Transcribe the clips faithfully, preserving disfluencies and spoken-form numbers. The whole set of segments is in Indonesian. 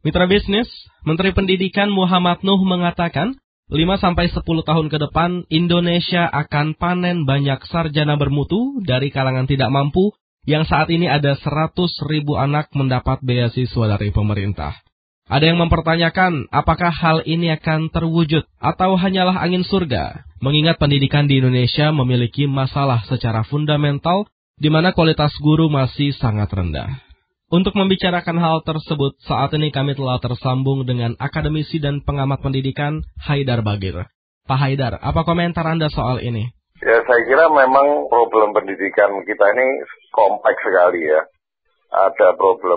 Mitra bisnis, Menteri Pendidikan Muhammad Nuh mengatakan, lima sampai sepuluh tahun ke depan Indonesia akan panen banyak sarjana bermutu dari kalangan tidak mampu yang saat ini ada seratus ribu anak mendapat beasiswa dari pemerintah. Ada yang mempertanyakan apakah hal ini akan terwujud atau hanyalah angin surga, mengingat pendidikan di Indonesia memiliki masalah secara fundamental di mana kualitas guru masih sangat rendah. Untuk membicarakan hal tersebut, saat ini kami telah tersambung dengan akademisi dan pengamat pendidikan Haidar Bagir. Pak Haidar, apa komentar Anda soal ini? Ya, saya kira memang problem pendidikan kita ini kompleks sekali ya. Ada problem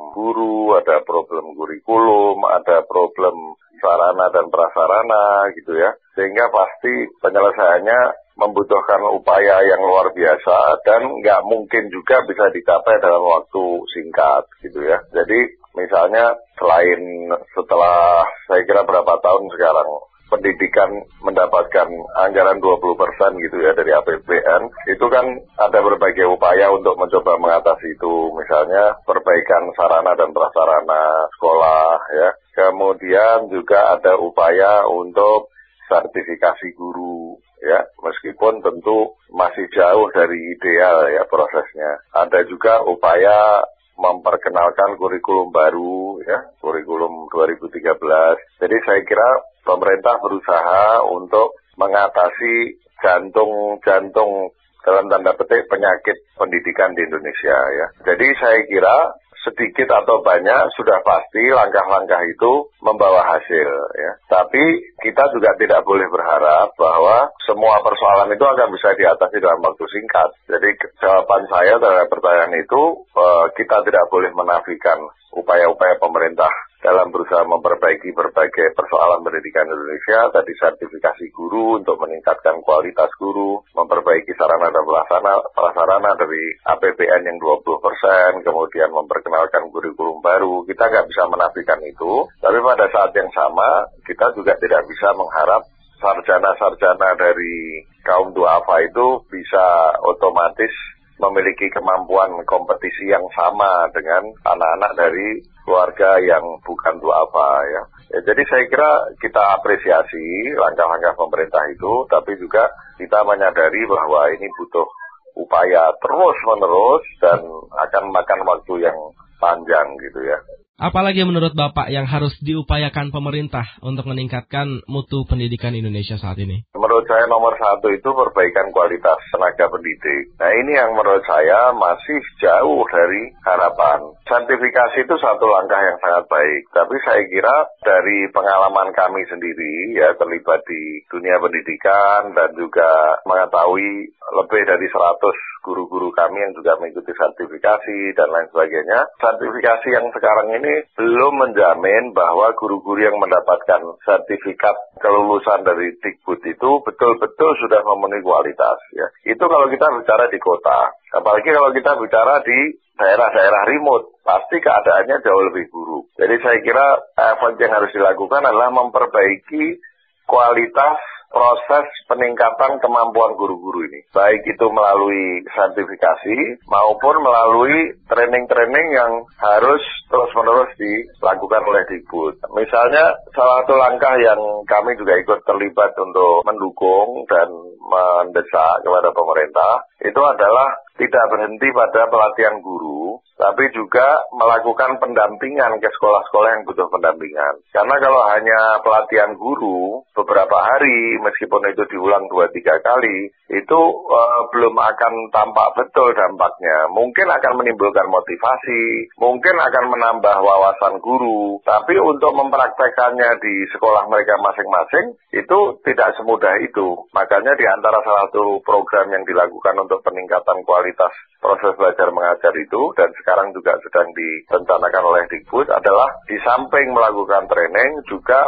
guru, ada problem kurikulum, ada problem sarana dan prasarana gitu ya. Sehingga pasti penyelesaiannya membutuhkan upaya yang luar biasa dan nggak mungkin juga bisa dicapai dalam waktu singkat gitu ya. Jadi misalnya selain setelah saya kira berapa tahun sekarang pendidikan mendapatkan anggaran dua puluh persen gitu ya dari A P B N, itu kan ada berbagai upaya untuk mencoba mengatasi itu, misalnya perbaikan sarana dan prasarana sekolah ya. Kemudian juga ada upaya untuk sertifikasi guru ya, meskipun tentu masih jauh dari ideal ya prosesnya. Ada juga upaya memperkenalkan kurikulum baru ya, kurikulum dua ribu tiga belas. Jadi saya kira pemerintah berusaha untuk mengatasi jantung-jantung dalam tanda petik penyakit pendidikan di Indonesia ya. Jadi saya kira sedikit atau banyak sudah pasti langkah-langkah itu membawa hasil ya. Tapi kita juga tidak boleh berharap bahwa semua persoalan itu akan bisa diatasi dalam waktu singkat. Jadi jawaban saya terhadap pertanyaan itu, eh, kita tidak boleh menafikan upaya-upaya pemerintah dalam berusaha memperbaiki berbagai persoalan pendidikan Indonesia, tadi sertifikasi guru untuk meningkatkan kualitas guru, memperbaiki sarana dan prasarana, prasarana dari A P B N yang dua puluh persen, kemudian memperkenalkan kurikulum baru. Kita nggak bisa menafikan itu, tapi pada saat yang sama kita juga tidak bisa mengharap sarjana-sarjana dari kaum duafa itu bisa otomatis memiliki kemampuan kompetisi yang sama dengan anak-anak dari keluarga yang bukan duafa ya. Ya. Jadi saya kira kita apresiasi langkah-langkah pemerintah itu, tapi juga kita menyadari bahwa ini butuh upaya terus-menerus dan akan makan waktu yang panjang gitu ya. Apalagi menurut Bapak yang harus diupayakan pemerintah untuk meningkatkan mutu pendidikan Indonesia saat ini? Menurut saya nomor satu itu perbaikan kualitas tenaga pendidik. Nah ini yang menurut saya masih jauh dari harapan. Sertifikasi itu satu langkah yang sangat baik. Tapi saya kira dari pengalaman kami sendiri ya terlibat di dunia pendidikan dan juga mengetahui lebih dari seratus guru-guru kami yang juga mengikuti sertifikasi dan lain sebagainya. Sertifikasi yang sekarang ini belum menjamin bahwa guru-guru yang mendapatkan sertifikat kelulusan dari Dikbud itu betul-betul sudah memenuhi kualitas ya. Itu kalau kita bicara di kota. Apalagi kalau kita bicara di daerah-daerah remote, pasti keadaannya jauh lebih buruk. Jadi saya kira effort yang harus dilakukan adalah memperbaiki kualitas proses peningkatan kemampuan guru-guru ini. Baik itu melalui sertifikasi maupun melalui training-training yang harus terus-menerus dilakukan oleh Dikbud. Misalnya salah satu langkah yang kami juga ikut terlibat untuk mendukung dan mendesak kepada pemerintah itu adalah tidak berhenti pada pelatihan guru, tapi juga melakukan pendampingan ke sekolah-sekolah yang butuh pendampingan. Karena kalau hanya pelatihan guru beberapa hari, meskipun itu diulang dua tiga kali, itu uh, belum akan tampak betul dampaknya. Mungkin akan menimbulkan motivasi, mungkin akan menambah wawasan guru, tapi untuk mempraktekannya di sekolah mereka masing-masing, itu tidak semudah itu. Makanya di antara salah satu program yang dilakukan untuk peningkatan kualitas proses belajar mengajar itu, dan sekarang juga sedang direncanakan oleh Dikbud, adalah di samping melakukan training, juga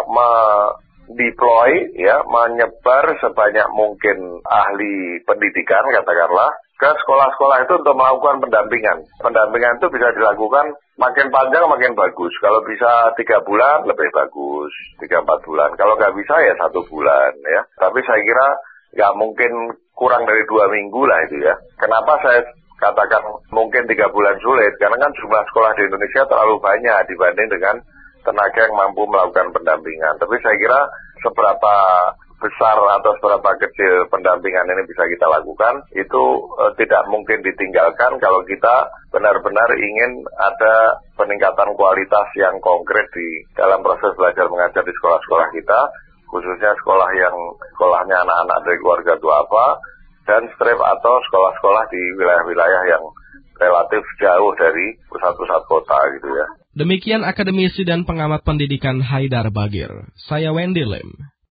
mendeploy, ya, menyebar sebanyak mungkin ahli pendidikan, katakanlah, ke sekolah-sekolah itu untuk melakukan pendampingan. Pendampingan itu bisa dilakukan makin panjang makin bagus. Kalau bisa tiga bulan lebih bagus, tiga empat bulan. Kalau nggak bisa ya satu bulan ya. Tapi saya kira nggak mungkin kurang dari dua minggu lah itu ya. Kenapa saya katakan mungkin tiga bulan sulit? Karena kan jumlah sekolah di Indonesia terlalu banyak dibanding dengan tenaga yang mampu melakukan pendampingan. Tapi saya kira seberapa besar atau seberapa kecil pendampingan ini bisa kita lakukan, itu eh, tidak mungkin ditinggalkan kalau kita benar-benar ingin ada peningkatan kualitas yang konkret di dalam proses belajar mengajar di sekolah-sekolah kita, khususnya sekolah yang sekolahnya anak-anak dari keluarga duafa, dan strip atau sekolah-sekolah di wilayah-wilayah yang relatif jauh dari pusat-pusat kota gitu ya. Demikian akademisi dan pengamat pendidikan Haidar Bagir. Saya Wendy Lim.